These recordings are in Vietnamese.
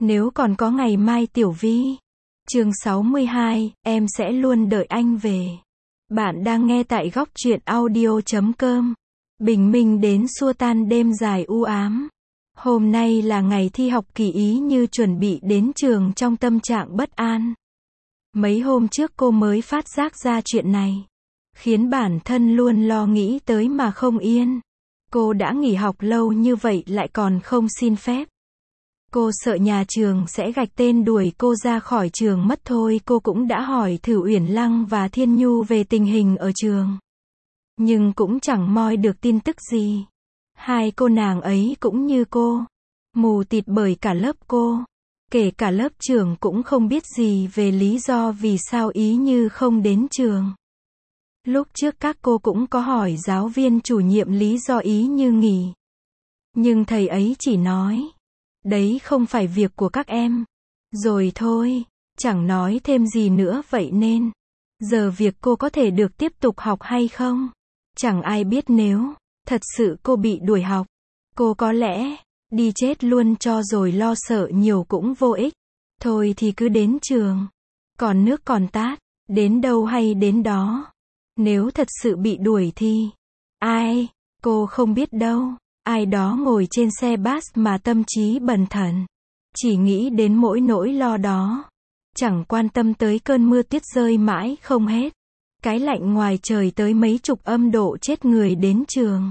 Nếu còn có ngày mai Tiểu Vi. Chương 62, em sẽ luôn đợi anh về. Bạn đang nghe tại góc truyện audio.com. Bình minh đến xua tan đêm dài u ám. Hôm nay là ngày thi học kỳ Ý Như chuẩn bị đến trường trong tâm trạng bất an. Mấy hôm trước cô mới phát giác ra chuyện này, khiến bản thân luôn lo nghĩ tới mà không yên. Cô đã nghỉ học lâu như vậy lại còn không xin phép. Cô sợ nhà trường sẽ gạch tên đuổi cô ra khỏi trường mất thôi. Cô cũng đã hỏi thử Uyển Lăng và Thiên Nhu về tình hình ở trường, nhưng cũng chẳng moi được tin tức gì. Hai cô nàng ấy cũng như cô, mù tịt bởi cả lớp cô. Kể cả lớp trưởng cũng không biết gì về lý do vì sao Ý Như không đến trường. Lúc trước các cô cũng có hỏi giáo viên chủ nhiệm lý do Ý Như nghỉ, nhưng thầy ấy chỉ nói, đấy không phải việc của các em. Rồi thôi, chẳng nói thêm gì nữa. Vậy nên, giờ việc cô có thể được tiếp tục học hay không, chẳng ai biết. Nếu thật sự cô bị đuổi học, cô có lẽ đi chết luôn cho rồi lo sợ nhiều cũng vô ích. Thôi thì cứ đến trường, còn nước còn tát, đến đâu hay đến đó. Nếu thật sự bị đuổi thì ai, cô không biết đâu. Ai đó ngồi trên xe bus mà tâm trí bần thần, chỉ nghĩ đến mỗi nỗi lo đó, chẳng quan tâm tới cơn mưa tuyết rơi mãi không hết, cái lạnh ngoài trời tới mấy chục âm độ chết người đến trường.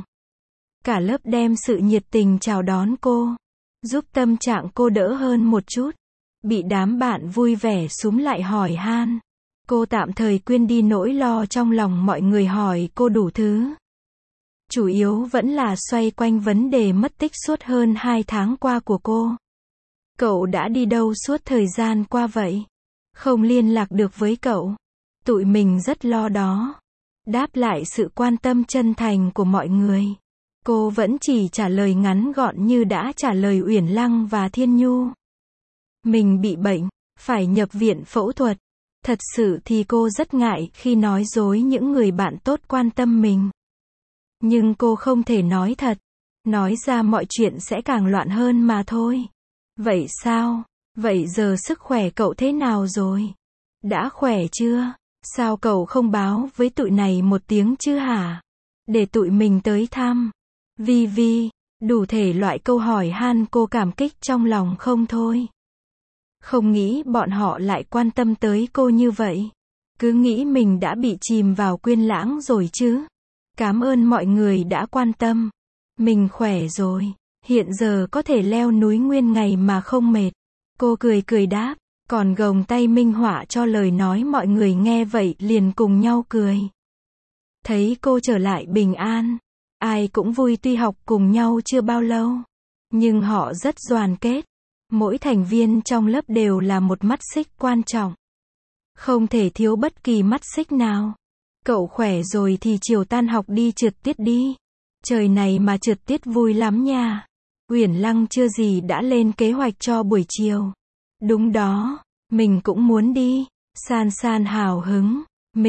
Cả lớp đem sự nhiệt tình chào đón cô, giúp tâm trạng cô đỡ hơn một chút. Bị đám bạn vui vẻ súm lại hỏi han, cô tạm thời quên đi nỗi lo trong lòng mọi người hỏi cô đủ thứ. Chủ yếu vẫn là xoay quanh vấn đề mất tích suốt hơn 2 tháng qua của cô. Cậu đã đi đâu suốt thời gian qua vậy? Không liên lạc được với cậu. Tụi mình rất lo đó. Đáp lại sự quan tâm chân thành của mọi người, cô vẫn chỉ trả lời ngắn gọn như đã trả lời Uyển Lăng và Thiên Nhu. Mình bị bệnh, phải nhập viện phẫu thuật. Thật sự thì cô rất ngại khi nói dối những người bạn tốt quan tâm mình. Nhưng cô không thể nói thật. Nói ra mọi chuyện sẽ càng loạn hơn mà thôi. Vậy sao? Vậy giờ sức khỏe cậu thế nào rồi? Đã khỏe chưa? Sao cậu không báo với tụi này một tiếng chứ hả? Để tụi mình tới thăm. Vi, đủ thể loại câu hỏi han cô cảm kích trong lòng không thôi. Không nghĩ bọn họ lại quan tâm tới cô như vậy. Cứ nghĩ mình đã bị chìm vào quên lãng rồi chứ. Cảm ơn mọi người đã quan tâm. Mình khỏe rồi. Hiện giờ có thể leo núi nguyên ngày mà không mệt. Cô cười đáp, còn gồng tay minh họa cho lời nói mọi người nghe vậy liền cùng nhau cười. Thấy cô trở lại bình an, ai cũng vui. Tuy học cùng nhau chưa bao lâu, nhưng họ rất đoàn kết. Mỗi thành viên trong lớp đều là một mắt xích quan trọng. Không thể thiếu bất kỳ mắt xích nào. Cậu khỏe rồi thì chiều tan học đi trượt tuyết đi. Trời này mà trượt tuyết vui lắm nha. Uyển Lăng chưa gì đã lên kế hoạch cho buổi chiều. Đúng đó, mình cũng muốn đi. San hào hứng.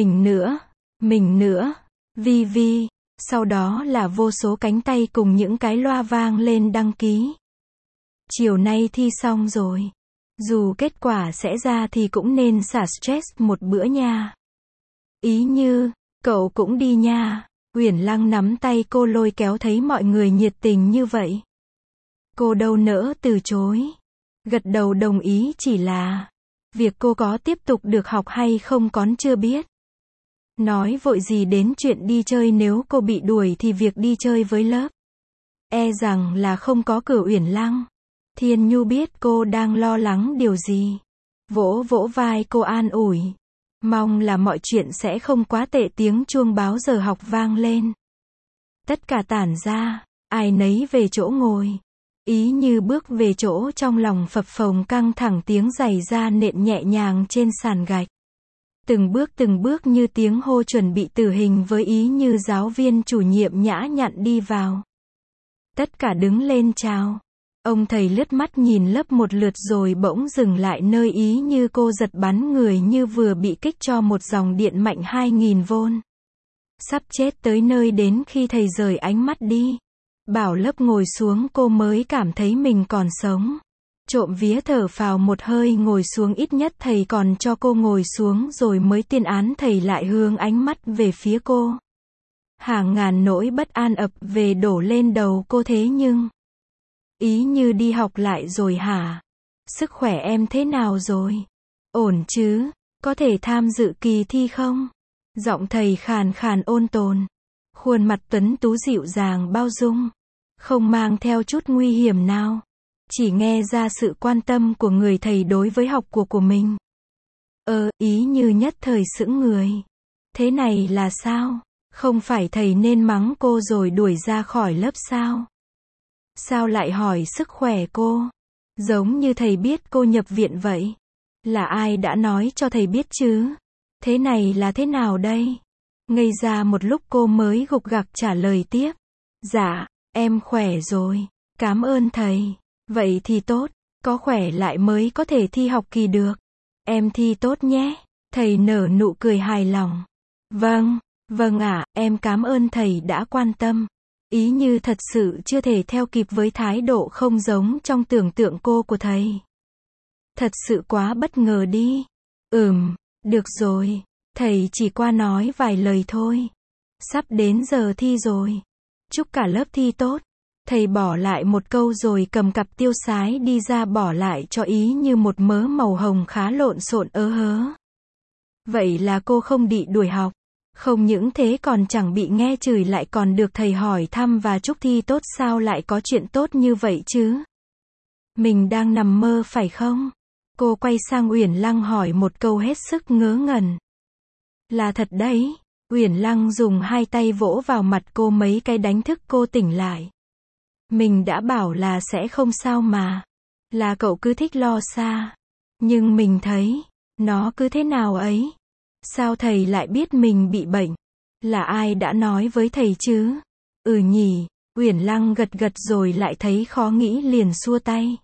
Mình nữa. Vi. Sau đó là vô số cánh tay cùng những cái loa vang lên đăng ký. Chiều nay thi xong rồi. Dù kết quả sẽ ra thì cũng nên xả stress một bữa nha. Ý Như, cậu cũng đi nha. Uyển Lăng nắm tay cô lôi kéo thấy mọi người nhiệt tình như vậy. Cô đâu nỡ từ chối. Gật đầu đồng ý, chỉ là việc cô có tiếp tục được học hay không còn chưa biết. Nói vội gì đến chuyện đi chơi, nếu cô bị đuổi thì việc đi chơi với lớp e rằng là không có cửa. Uyển Lăng, Thiên Nhu biết cô đang lo lắng điều gì, vỗ vai cô an ủi. Mong là mọi chuyện sẽ không quá tệ. Tiếng chuông báo giờ học vang lên. Tất cả tản ra, ai nấy về chỗ ngồi. Ý Như bước về chỗ trong lòng phập phồng căng thẳng, tiếng giày da nện nhẹ nhàng trên sàn gạch. Từng bước như tiếng hô chuẩn bị tử hình với Ý Như. Giáo viên chủ nhiệm nhã nhặn đi vào. Tất cả đứng lên chào. Ông thầy lướt mắt nhìn lớp một lượt rồi bỗng dừng lại nơi Ý Như. Cô giật bắn người như vừa bị kích cho một dòng điện mạnh 2000V. Sắp chết tới nơi. Đến khi thầy rời ánh mắt đi, bảo lớp ngồi xuống, cô mới cảm thấy mình còn sống. Trộm vía thở phào một hơi ngồi xuống, ít nhất thầy còn cho cô ngồi xuống rồi mới tuyên án. Thầy lại hướng ánh mắt về phía cô. Hàng ngàn nỗi bất an ập về đổ lên đầu cô. Thế nhưng, Ý Như đi học lại rồi hả? Sức khỏe em thế nào rồi? Ổn chứ? Có thể tham dự kỳ thi không? Giọng thầy khàn khàn ôn tồn. Khuôn mặt tuấn tú dịu dàng bao dung. Không mang theo chút nguy hiểm nào. Chỉ nghe ra sự quan tâm của người thầy đối với học của mình. Ý Như nhất thời sững người. Thế này là sao? Không phải thầy nên mắng cô rồi đuổi ra khỏi lớp sao? Sao lại hỏi sức khỏe cô? Giống như thầy biết cô nhập viện vậy. Là ai đã nói cho thầy biết chứ? Thế này là thế nào đây? Ngây ra một lúc cô mới gục gặc trả lời tiếp. Dạ, em khỏe rồi. Cảm ơn thầy. Vậy thì tốt, có khỏe lại mới có thể thi học kỳ được. Em thi tốt nhé. Thầy nở nụ cười hài lòng. Vâng ạ, em cảm ơn thầy đã quan tâm. Ý Như thật sự chưa thể theo kịp với thái độ không giống trong tưởng tượng cô của thầy. Thật sự quá bất ngờ đi. Được rồi, thầy chỉ qua nói vài lời thôi. Sắp đến giờ thi rồi. Chúc cả lớp thi tốt. Thầy bỏ lại một câu rồi cầm cặp tiêu sái đi ra, bỏ lại cho Ý Như một mớ màu hồng khá lộn xộn hớ. Vậy là cô không bị đuổi học. Không những thế còn chẳng bị nghe chửi, lại còn được thầy hỏi thăm và chúc thi tốt. Sao lại có chuyện tốt như vậy chứ? Mình đang nằm mơ phải không? Cô quay sang Uyển Lăng hỏi một câu hết sức ngớ ngẩn. Là thật đấy. Uyển Lăng dùng hai tay vỗ vào mặt cô mấy cái đánh thức cô tỉnh lại. Mình đã bảo là sẽ không sao mà. Là cậu cứ thích lo xa. Nhưng mình thấy, nó cứ thế nào ấy. Sao thầy lại biết mình bị bệnh? Là ai đã nói với thầy chứ? Nhỉ. Uyển Lăng gật gật rồi lại thấy khó nghĩ liền xua tay.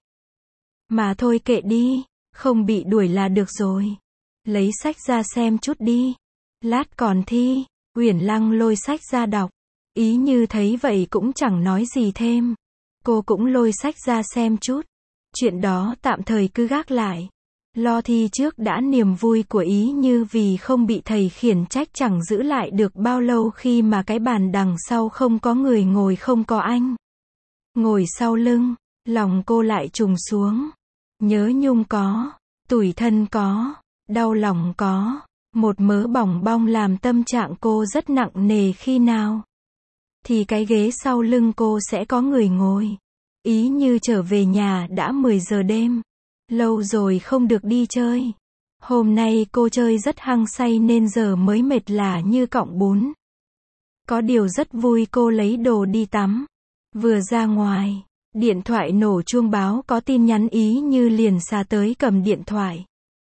Mà thôi kệ đi. Không bị đuổi là được rồi. Lấy sách ra xem chút đi. Lát còn thi. Uyển Lăng lôi sách ra đọc. Ý Như thấy vậy cũng chẳng nói gì thêm. Cô cũng lôi sách ra xem chút. Chuyện đó tạm thời cứ gác lại. Lo thi trước đã. Niềm vui của Ý Như vì không bị thầy khiển trách chẳng giữ lại được bao lâu khi mà cái bàn đằng sau không có người ngồi, không có anh ngồi sau lưng. Lòng cô lại trùng xuống. Nhớ nhung có, tủi thân có, đau lòng có. Một mớ bòng bong làm tâm trạng cô rất nặng nề. Khi nào thì cái ghế sau lưng cô sẽ có người ngồi. Ý Như trở về nhà đã 10 giờ đêm. Lâu rồi không được đi chơi. Hôm nay cô chơi rất hăng say nên giờ mới mệt lả như cọng bún. Có điều rất vui. Cô lấy đồ đi tắm. Vừa ra ngoài, điện thoại nổ chuông báo có tin nhắn. Ý Như liền xà tới cầm điện thoại.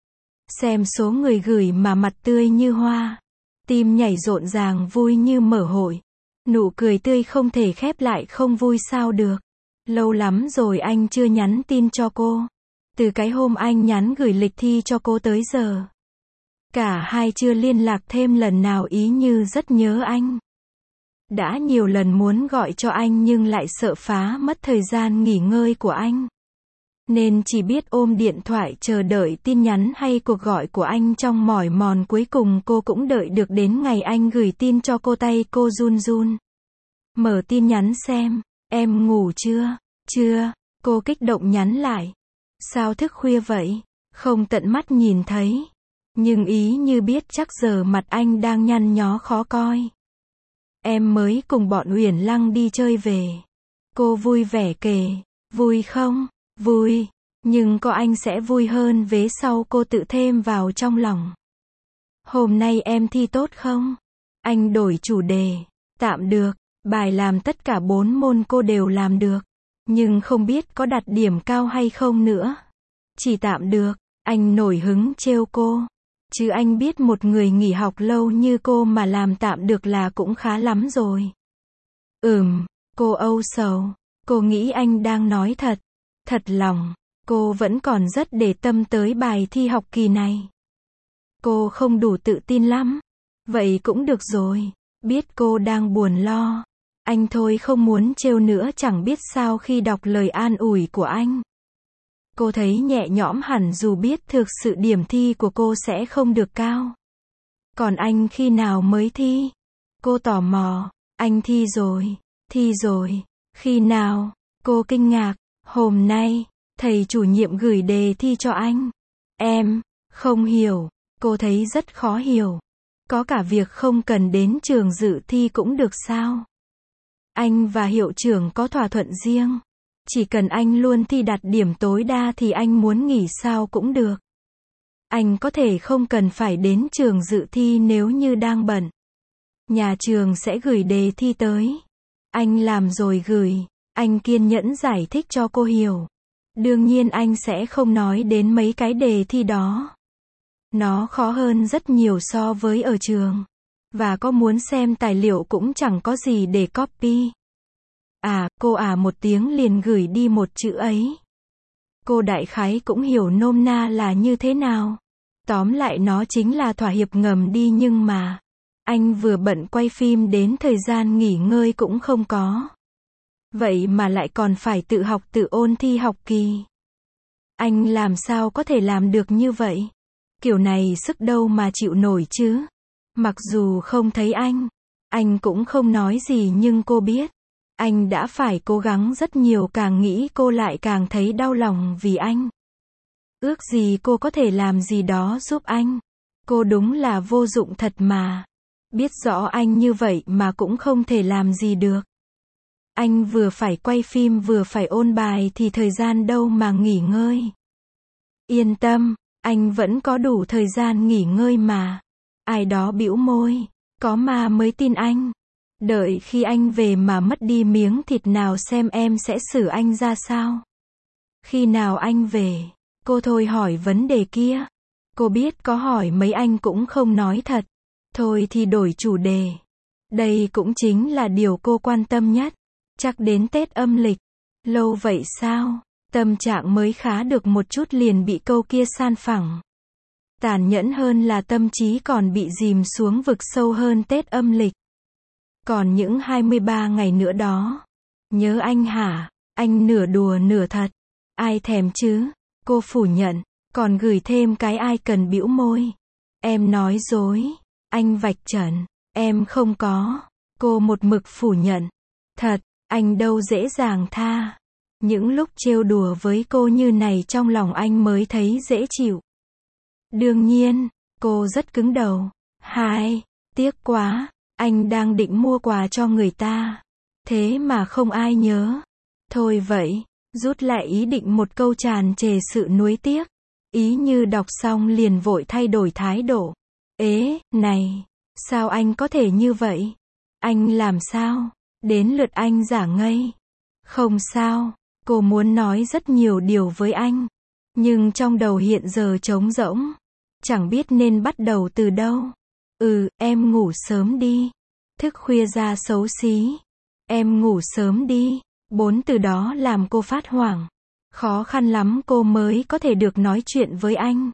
Xem số người gửi mà mặt tươi như hoa. Tim nhảy rộn ràng vui như mở hội. Nụ cười tươi không thể khép lại. Không vui sao được. Lâu lắm rồi anh chưa nhắn tin cho cô. Từ cái hôm anh nhắn gửi lịch thi cho cô tới giờ. Cả hai chưa liên lạc thêm lần nào. Ý Như rất nhớ anh. Đã nhiều lần muốn gọi cho anh nhưng lại sợ phá mất thời gian nghỉ ngơi của anh. Nên chỉ biết ôm điện thoại chờ đợi tin nhắn hay cuộc gọi của anh trong mỏi mòn. Cuối cùng cô cũng đợi được đến ngày anh gửi tin cho cô. Tay cô run run. Mở tin nhắn xem. Em ngủ chưa? Chưa. Cô kích động nhắn lại. Sao thức khuya vậy? Không tận mắt nhìn thấy. Nhưng Ý Như biết chắc giờ mặt anh đang nhăn nhó khó coi. Em mới cùng bọn Uyển Lăng đi chơi về. Cô vui vẻ kể. Vui không? Vui. Nhưng có anh sẽ vui hơn. Vế sau cô tự thêm vào trong lòng. Hôm nay em thi tốt không? Anh đổi chủ đề. Tạm được. Bài làm tất cả 4 môn cô đều làm được. Nhưng không biết có đạt điểm cao hay không nữa. Chỉ tạm được. Anh nổi hứng trêu cô. Chứ anh biết một người nghỉ học lâu như cô mà làm tạm được là cũng khá lắm rồi. Cô âu sầu. Cô nghĩ anh đang nói thật. Thật lòng. Cô vẫn còn rất để tâm tới bài thi học kỳ này. Cô không đủ tự tin lắm. Vậy cũng được rồi. Biết cô đang buồn lo. Anh thôi không muốn trêu nữa. Chẳng biết sao khi đọc lời an ủi của anh. Cô thấy nhẹ nhõm hẳn dù biết thực sự điểm thi của cô sẽ không được cao. Còn anh khi nào mới thi? Cô tò mò. Anh thi rồi. Thi rồi. Khi nào? Cô kinh ngạc. Hôm nay, thầy chủ nhiệm gửi đề thi cho anh. Em không hiểu. Cô thấy rất khó hiểu. Có cả việc không cần đến trường dự thi cũng được sao? Anh và hiệu trưởng có thỏa thuận riêng. Chỉ cần anh luôn thi đạt điểm tối đa thì anh muốn nghỉ sao cũng được. Anh có thể không cần phải đến trường dự thi nếu như đang bận. Nhà trường sẽ gửi đề thi tới. Anh làm rồi gửi. Anh kiên nhẫn giải thích cho cô hiểu. Đương nhiên anh sẽ không nói đến mấy cái đề thi đó. Nó khó hơn rất nhiều so với ở trường. Và có muốn xem tài liệu cũng chẳng có gì để copy. Cô một tiếng liền gửi đi một chữ ấy. Cô đại khái cũng hiểu nôm na là như thế nào. Tóm lại nó chính là thỏa hiệp ngầm đi nhưng mà. Anh vừa bận quay phim đến thời gian nghỉ ngơi cũng không có. Vậy mà lại còn phải tự học tự ôn thi học kỳ. Anh làm sao có thể làm được như vậy? Kiểu này sức đâu mà chịu nổi chứ. Mặc dù không thấy anh cũng không nói gì nhưng cô biết. Anh đã phải cố gắng rất nhiều, càng nghĩ cô lại càng thấy đau lòng vì anh. Ước gì cô có thể làm gì đó giúp anh. Cô đúng là vô dụng thật mà. Biết rõ anh như vậy mà cũng không thể làm gì được. Anh vừa phải quay phim vừa phải ôn bài thì thời gian đâu mà nghỉ ngơi. Yên tâm, anh vẫn có đủ thời gian nghỉ ngơi mà. Ai đó bĩu môi. Có mà mới tin anh. Đợi khi anh về mà mất đi miếng thịt nào xem em sẽ xử anh ra sao. Khi nào anh về? Cô thôi hỏi vấn đề kia. Cô biết có hỏi mấy anh cũng không nói thật. Thôi thì đổi chủ đề. Đây cũng chính là điều cô quan tâm nhất. Chắc đến Tết âm lịch. Lâu vậy sao? Tâm trạng mới khá được một chút liền bị câu kia san phẳng. Tàn nhẫn hơn là tâm trí còn bị dìm xuống vực sâu hơn Tết âm lịch. Còn những 23 ngày nữa đó. Nhớ anh hả? Anh nửa đùa nửa thật. Ai thèm chứ? Cô phủ nhận. Còn gửi thêm cái ai cần bĩu môi. Em nói dối. Anh vạch trần. Em không có. Cô một mực phủ nhận. Thật, anh đâu dễ dàng tha. Những lúc trêu đùa với cô như này trong lòng anh mới thấy dễ chịu. Đương nhiên, cô rất cứng đầu. Tiếc quá. Anh đang định mua quà cho người ta. Thế mà không ai nhớ. Thôi vậy, rút lại ý định một câu tràn trề sự nuối tiếc. Ý như đọc xong liền vội thay đổi thái độ. Này, sao anh có thể như vậy? Anh làm sao? Đến lượt anh giả ngây. Không sao, cô muốn nói rất nhiều điều với anh. Nhưng trong đầu hiện giờ trống rỗng. Chẳng biết nên bắt đầu từ đâu. Em ngủ sớm đi. Thức khuya ra xấu xí. Em ngủ sớm đi. 4 từ đó làm cô phát hoảng. Khó khăn lắm cô mới có thể được nói chuyện với anh.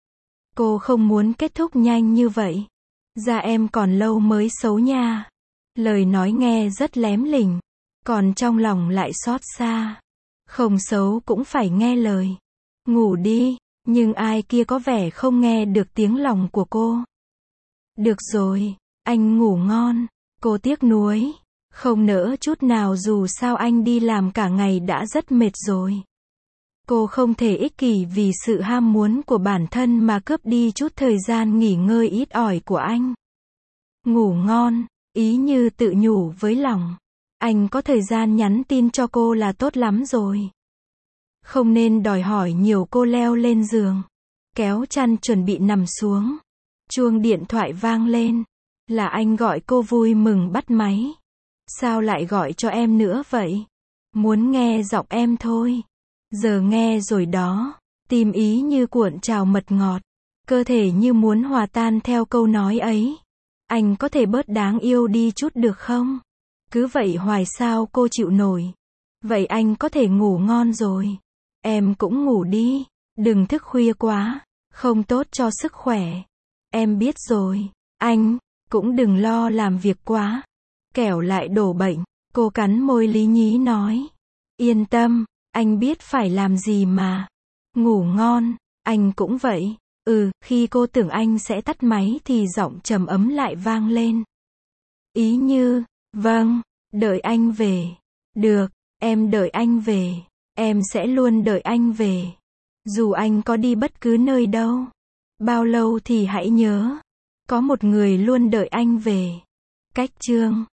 Cô không muốn kết thúc nhanh như vậy. Da em còn lâu mới xấu nha. Lời nói nghe rất lém lỉnh. Còn trong lòng lại xót xa. Không xấu cũng phải nghe lời. Ngủ đi. Nhưng ai kia có vẻ không nghe được tiếng lòng của cô. Được rồi, anh ngủ ngon. Cô tiếc nuối. Không nỡ chút nào dù sao anh đi làm cả ngày đã rất mệt rồi. Cô không thể ích kỷ vì sự ham muốn của bản thân mà cướp đi chút thời gian nghỉ ngơi ít ỏi của anh. Ngủ ngon, ý như tự nhủ với lòng. Anh có thời gian nhắn tin cho cô là tốt lắm rồi. Không nên đòi hỏi nhiều. Cô leo lên giường. Kéo chăn chuẩn bị nằm xuống. Chuông điện thoại vang lên. Là anh gọi cô vui mừng bắt máy. Sao lại gọi cho em nữa vậy? Muốn nghe giọng em thôi. Giờ nghe rồi đó. Tim ý như cuộn trào mật ngọt. Cơ thể như muốn hòa tan theo câu nói ấy. Anh có thể bớt đáng yêu đi chút được không? Cứ vậy hoài sao cô chịu nổi. Vậy anh có thể ngủ ngon rồi. Em cũng ngủ đi. Đừng thức khuya quá. Không tốt cho sức khỏe. Em biết rồi. Anh cũng đừng lo làm việc quá. Kẻo lại đổ bệnh. Cô cắn môi lý nhí nói. Yên tâm. Anh biết phải làm gì mà. Ngủ ngon. Anh cũng vậy. Khi cô tưởng anh sẽ tắt máy thì giọng trầm ấm lại vang lên. Ý như, vâng, đợi anh về. Được, em đợi anh về. Em sẽ luôn đợi anh về. Dù anh có đi bất cứ nơi đâu. Bao lâu thì hãy nhớ. Có một người luôn đợi anh về. Cách chương